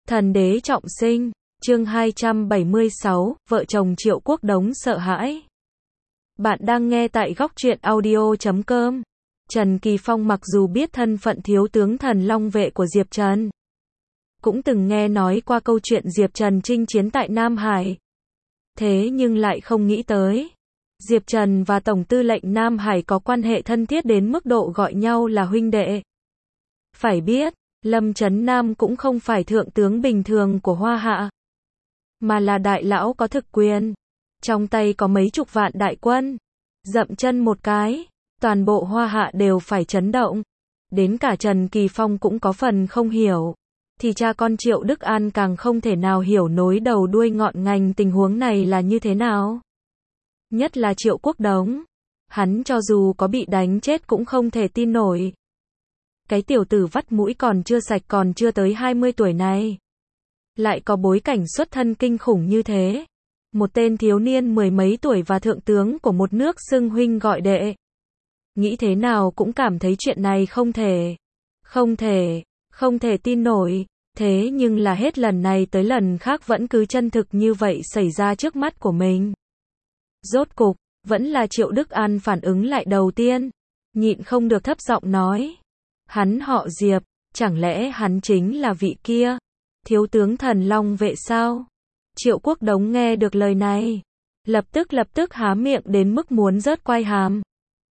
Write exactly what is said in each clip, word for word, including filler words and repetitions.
Thần đế trọng sinh, chương hai trăm bảy mươi sáu, vợ chồng Triệu Quốc Đống sợ hãi. Bạn đang nghe tại góc truyện audio chấm com. Trần Kỳ Phong mặc dù biết thân phận thiếu tướng thần long vệ của Diệp Trần, cũng từng nghe nói qua câu chuyện Diệp Trần chinh chiến tại Nam Hải. Thế nhưng lại không nghĩ tới, Diệp Trần và Tổng tư lệnh Nam Hải có quan hệ thân thiết đến mức độ gọi nhau là huynh đệ. Phải biết, Lâm Chấn Nam cũng không phải thượng tướng bình thường của Hoa Hạ, mà là đại lão có thực quyền, trong tay có mấy chục vạn đại quân. Dậm chân một cái, toàn bộ Hoa Hạ đều phải chấn động. Đến cả Trần Kỳ Phong cũng có phần không hiểu, thì cha con Triệu Đức An càng không thể nào hiểu nối đầu đuôi ngọn ngành tình huống này là như thế nào. Nhất là Triệu Quốc Đống, hắn cho dù có bị đánh chết cũng không thể tin nổi. Cái tiểu tử vắt mũi còn chưa sạch còn chưa tới hai mươi tuổi này, lại có bối cảnh xuất thân kinh khủng như thế. Một tên thiếu niên mười mấy tuổi và thượng tướng của một nước xưng huynh gọi đệ. Nghĩ thế nào cũng cảm thấy chuyện này không thể, không thể, không thể tin nổi. Thế nhưng là hết lần này tới lần khác vẫn cứ chân thực như vậy xảy ra trước mắt của mình. Rốt cục, vẫn là Triệu Đức An phản ứng lại đầu tiên, nhịn không được thấp giọng nói. Hắn họ Diệp, chẳng lẽ hắn chính là vị kia, thiếu tướng thần long vệ sao? Triệu Quốc Đống nghe được lời này, lập tức lập tức há miệng đến mức muốn rớt quai hàm.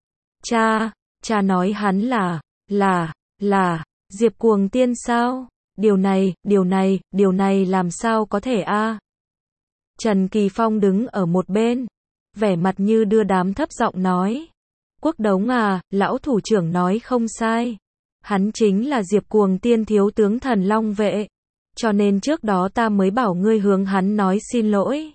Cha, cha nói hắn là, là, là, Diệp Cuồng Tiên sao? Điều này, điều này, điều này làm sao có thể a? Trần Kỳ Phong đứng ở một bên, vẻ mặt như đưa đám thấp giọng nói. Quốc Đống à, lão thủ trưởng nói không sai. Hắn chính là Diệp Cuồng Tiên thiếu tướng thần long vệ. Cho nên trước đó ta mới bảo ngươi hướng hắn nói xin lỗi.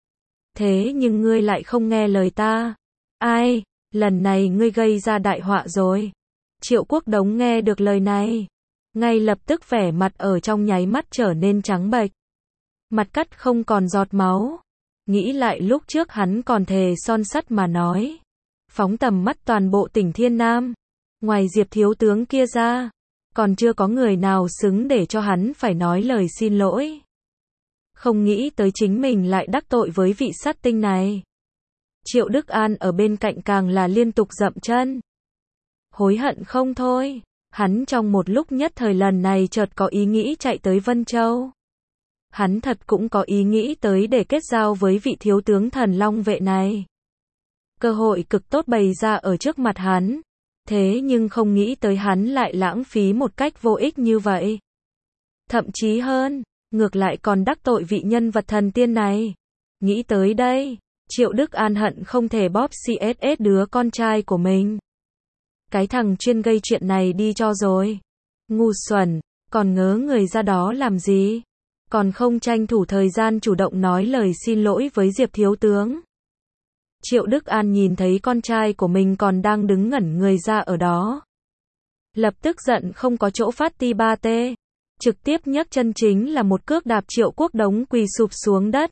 Thế nhưng ngươi lại không nghe lời ta. Ai, lần này ngươi gây ra đại họa rồi. Triệu Quốc Đống nghe được lời này, ngay lập tức vẻ mặt ở trong nháy mắt trở nên trắng bệch. Mặt cắt không còn giọt máu. Nghĩ lại lúc trước hắn còn thề son sắt mà nói, phóng tầm mắt toàn bộ tỉnh Thiên Nam, ngoài Diệp thiếu tướng kia ra, còn chưa có người nào xứng để cho hắn phải nói lời xin lỗi. Không nghĩ tới chính mình lại đắc tội với vị sát tinh này. Triệu Đức An ở bên cạnh càng là liên tục dậm chân, hối hận không thôi. Hắn trong một lúc nhất thời lần này chợt có ý nghĩ chạy tới Vân Châu. Hắn thật cũng có ý nghĩ tới để kết giao với vị thiếu tướng thần long vệ này. Cơ hội cực tốt bày ra ở trước mặt hắn. Thế nhưng không nghĩ tới hắn lại lãng phí một cách vô ích như vậy. Thậm chí hơn, ngược lại còn đắc tội vị nhân vật thần tiên này. Nghĩ tới đây, Triệu Đức An hận không thể bóp xê ét ét đứa con trai của mình. Cái thằng chuyên gây chuyện này đi cho rồi. Ngu xuẩn, còn ngớ người ra đó làm gì? Còn không tranh thủ thời gian chủ động nói lời xin lỗi với Diệp thiếu tướng. Triệu Đức An nhìn thấy con trai của mình còn đang đứng ngẩn người ra ở đó, lập tức giận không có chỗ phát ti ba tê, trực tiếp nhấc chân chính là một cước đạp Triệu Quốc Đống quỳ sụp xuống đất.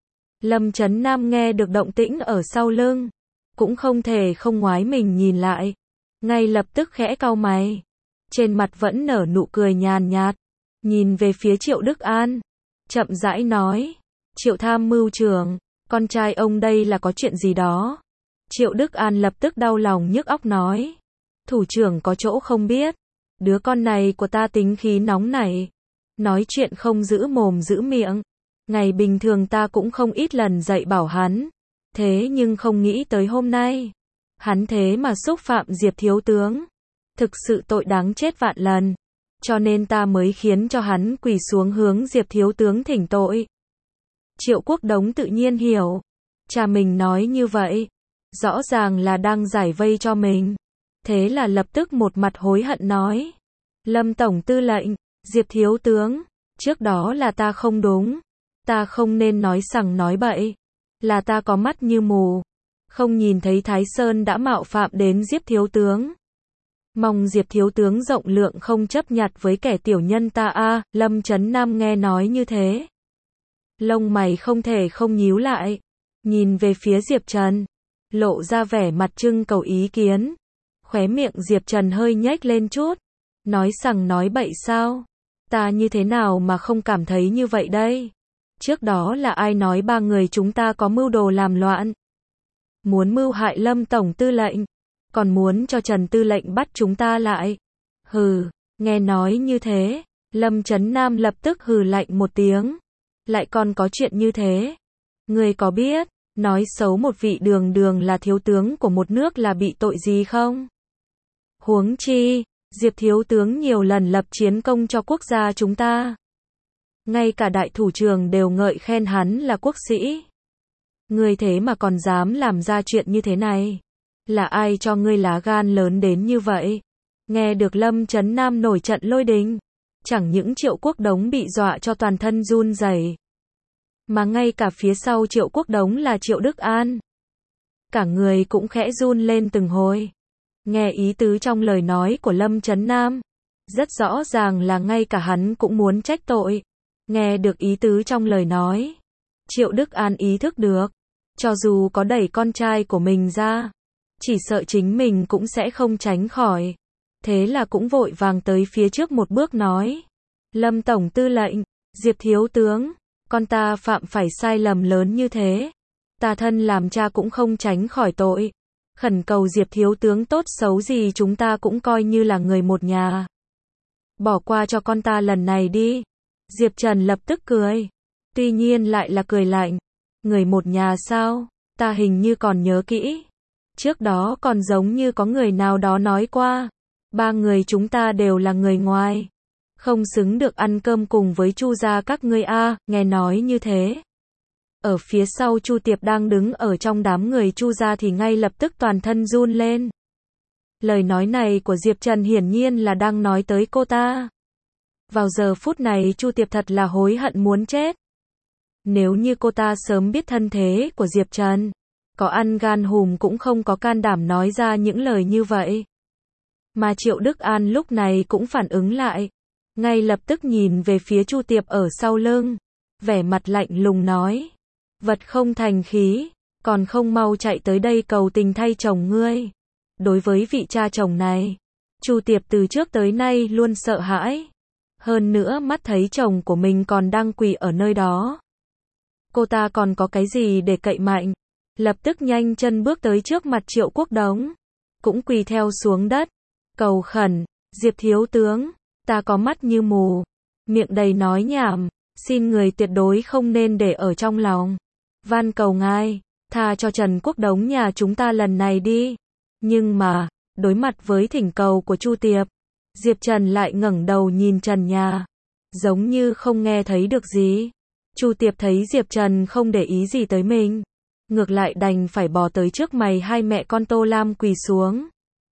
Lâm Chấn Nam nghe được động tĩnh ở sau lưng, cũng không thể không ngoái mình nhìn lại, ngay lập tức khẽ cau mày, trên mặt vẫn nở nụ cười nhàn nhạt, nhìn về phía Triệu Đức An, chậm rãi nói, Triệu tham mưu trưởng, con trai ông đây là có chuyện gì đó. Triệu Đức An lập tức đau lòng nhức óc nói, thủ trưởng có chỗ không biết, đứa con này của ta tính khí nóng nảy, nói chuyện không giữ mồm giữ miệng, ngày bình thường ta cũng không ít lần dạy bảo hắn, thế nhưng không nghĩ tới hôm nay, hắn thế mà xúc phạm Diệp thiếu tướng, thực sự tội đáng chết vạn lần, cho nên ta mới khiến cho hắn quỳ xuống hướng Diệp thiếu tướng thỉnh tội. Triệu Quốc Đống tự nhiên hiểu, cha mình nói như vậy, rõ ràng là đang giải vây cho mình. Thế là lập tức một mặt hối hận nói, Lâm tổng tư lệnh, Diệp thiếu tướng, trước đó là ta không đúng, ta không nên nói sằng nói bậy, là ta có mắt như mù, không nhìn thấy Thái Sơn đã mạo phạm đến Diệp thiếu tướng. Mong Diệp thiếu tướng rộng lượng không chấp nhặt với kẻ tiểu nhân ta a. À, Lâm Chấn Nam nghe nói như thế, lông mày không thể không nhíu lại, nhìn về phía Diệp Trần, lộ ra vẻ mặt trưng cầu ý kiến. Khóe miệng Diệp Trần hơi nhếch lên chút, nói sằng nói bậy sao? Ta như thế nào mà không cảm thấy như vậy đây? Trước đó là ai nói ba người chúng ta có mưu đồ làm loạn? Muốn mưu hại Lâm Tổng Tư lệnh, còn muốn cho Trần Tư lệnh bắt chúng ta lại. Hừ, nghe nói như thế, Lâm Chấn Nam lập tức hừ lạnh một tiếng. Lại còn có chuyện như thế. Ngươi có biết, nói xấu một vị đường đường là thiếu tướng của một nước là bị tội gì không? Huống chi, Diệp thiếu tướng nhiều lần lập chiến công cho quốc gia chúng ta. Ngay cả đại thủ trưởng đều ngợi khen hắn là quốc sĩ. Ngươi thế mà còn dám làm ra chuyện như thế này. Là ai cho ngươi lá gan lớn đến như vậy? Nghe được Lâm Chấn Nam nổi trận lôi đình. Chẳng những Triệu Quốc Đống bị dọa cho toàn thân run rẩy, mà ngay cả phía sau Triệu Quốc Đống là Triệu Đức An. Cả người cũng khẽ run lên từng hồi. Nghe ý tứ trong lời nói của Lâm Chấn Nam. Rất rõ ràng là ngay cả hắn cũng muốn trách tội. Nghe được ý tứ trong lời nói. Triệu Đức An ý thức được. Cho dù có đẩy con trai của mình ra, chỉ sợ chính mình cũng sẽ không tránh khỏi. Thế là cũng vội vàng tới phía trước một bước nói. Lâm Tổng Tư lệnh, Diệp thiếu tướng, con ta phạm phải sai lầm lớn như thế. Ta thân làm cha cũng không tránh khỏi tội. Khẩn cầu Diệp thiếu tướng tốt xấu gì chúng ta cũng coi như là người một nhà. Bỏ qua cho con ta lần này đi. Diệp Trần lập tức cười. Tuy nhiên lại là cười lạnh. Người một nhà sao? Ta hình như còn nhớ kỹ. Trước đó còn giống như có người nào đó nói qua. Ba người chúng ta đều là người ngoài. Không xứng được ăn cơm cùng với Chu gia các ngươi a. Nghe nói như thế. Ở phía sau Chu Tiệp đang đứng ở trong đám người Chu gia thì ngay lập tức toàn thân run lên. Lời nói này của Diệp Trần hiển nhiên là đang nói tới cô ta. Vào giờ phút này Chu Tiệp thật là hối hận muốn chết. Nếu như cô ta sớm biết thân thế của Diệp Trần, có ăn gan hùm cũng không có can đảm nói ra những lời như vậy. Mà Triệu Đức An lúc này cũng phản ứng lại. Ngay lập tức nhìn về phía Chu Tiệp ở sau lưng. Vẻ mặt lạnh lùng nói. Vật không thành khí, còn không mau chạy tới đây cầu tình thay chồng ngươi. Đối với vị cha chồng này, Chu Tiệp từ trước tới nay luôn sợ hãi. Hơn nữa mắt thấy chồng của mình còn đang quỳ ở nơi đó. Cô ta còn có cái gì để cậy mạnh. Lập tức nhanh chân bước tới trước mặt Triệu Quốc Đống. Cũng quỳ theo xuống đất. Cầu khẩn, Diệp thiếu tướng, ta có mắt như mù. Miệng đầy nói nhảm, xin người tuyệt đối không nên để ở trong lòng. Van cầu ngài, tha cho Trần Quốc Đống nhà chúng ta lần này đi. Nhưng mà, đối mặt với thỉnh cầu của Chu Tiệp, Diệp Trần lại ngẩng đầu nhìn trần nhà. Giống như không nghe thấy được gì. Chu Tiệp thấy Diệp Trần không để ý gì tới mình. Ngược lại đành phải bò tới trước mày hai mẹ con Tô Lam quỳ xuống.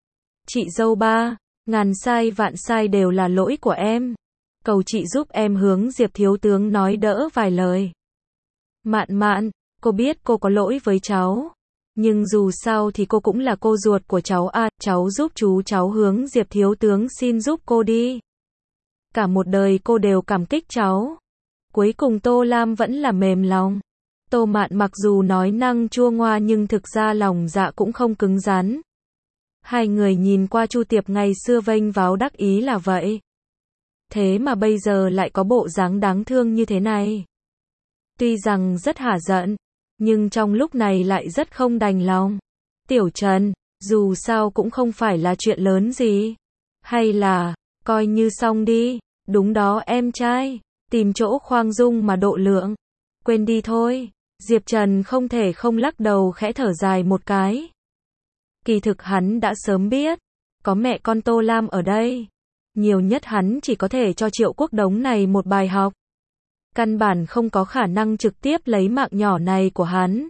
Chị dâu ba, ngàn sai vạn sai đều là lỗi của em. Cầu chị giúp em hướng Diệp thiếu tướng nói đỡ vài lời. Mạn Mạn, cô biết cô có lỗi với cháu. Nhưng dù sao thì cô cũng là cô ruột của cháu à, cháu giúp chú cháu hướng Diệp thiếu tướng xin giúp cô đi. Cả một đời cô đều cảm kích cháu. Cuối cùng Tô Lam vẫn là mềm lòng. Tô Mạn mặc dù nói năng chua ngoa nhưng thực ra lòng dạ cũng không cứng rắn. Hai người nhìn qua Chu Tiệp ngày xưa vênh váo đắc ý là vậy. Thế mà bây giờ lại có bộ dáng đáng thương như thế này. Tuy rằng rất hả giận, nhưng trong lúc này lại rất không đành lòng. Tiểu Trần, dù sao cũng không phải là chuyện lớn gì. Hay là, coi như xong đi, đúng đó em trai, tìm chỗ khoang dung mà độ lượng. Quên đi thôi, Diệp Trần không thể không lắc đầu khẽ thở dài một cái. Kỳ thực hắn đã sớm biết, có mẹ con Tô Lam ở đây. Nhiều nhất hắn chỉ có thể cho Triệu Quốc Đống này một bài học. Căn bản không có khả năng trực tiếp lấy mạng nhỏ này của hắn.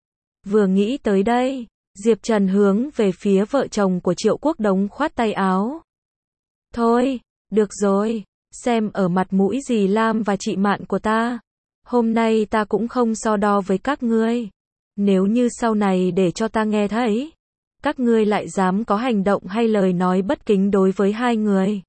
Vừa nghĩ tới đây, Diệp Trần hướng về phía vợ chồng của Triệu Quốc Đống khoát tay áo. Thôi, được rồi, xem ở mặt mũi dì Lam và chị Mạn của ta. Hôm nay ta cũng không so đo với các ngươi. Nếu như sau này để cho ta nghe thấy, các ngươi lại dám có hành động hay lời nói bất kính đối với hai người,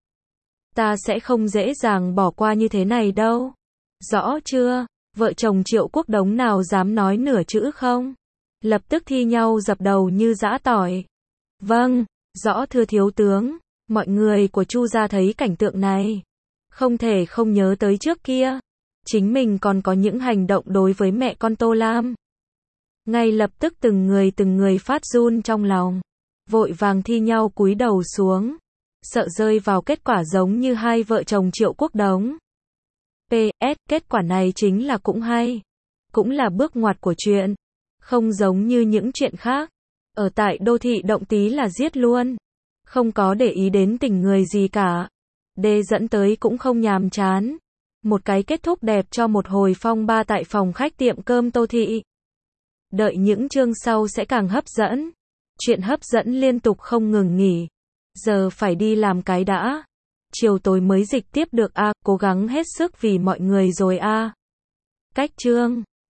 ta sẽ không dễ dàng bỏ qua như thế này đâu. Rõ chưa? Vợ chồng Triệu Quốc Đống nào dám nói nửa chữ không? Lập tức thi nhau dập đầu như giã tỏi. Vâng, rõ thưa thiếu tướng. Mọi người của Chu gia thấy cảnh tượng này, Không thể không nhớ tới trước kia, chính mình còn có những hành động đối với mẹ con Tô Lam. Ngay lập tức từng người từng người phát run trong lòng, vội vàng thi nhau cúi đầu xuống, sợ rơi vào kết quả giống như hai vợ chồng Triệu Quốc Đống. pê ét, kết quả này chính là cũng hay, cũng là bước ngoặt của chuyện, không giống như những chuyện khác. Ở tại đô thị động tí là giết luôn, không có để ý đến tình người gì cả. D dẫn tới cũng không nhàm chán. Một cái kết thúc đẹp cho một hồi phong ba tại phòng khách tiệm cơm Tô Thị. Đợi những chương sau sẽ càng hấp dẫn. Chuyện hấp dẫn liên tục không ngừng nghỉ. Giờ phải đi làm cái đã. Chiều tối mới dịch tiếp được a, cố gắng hết sức vì mọi người rồi a. Cách chương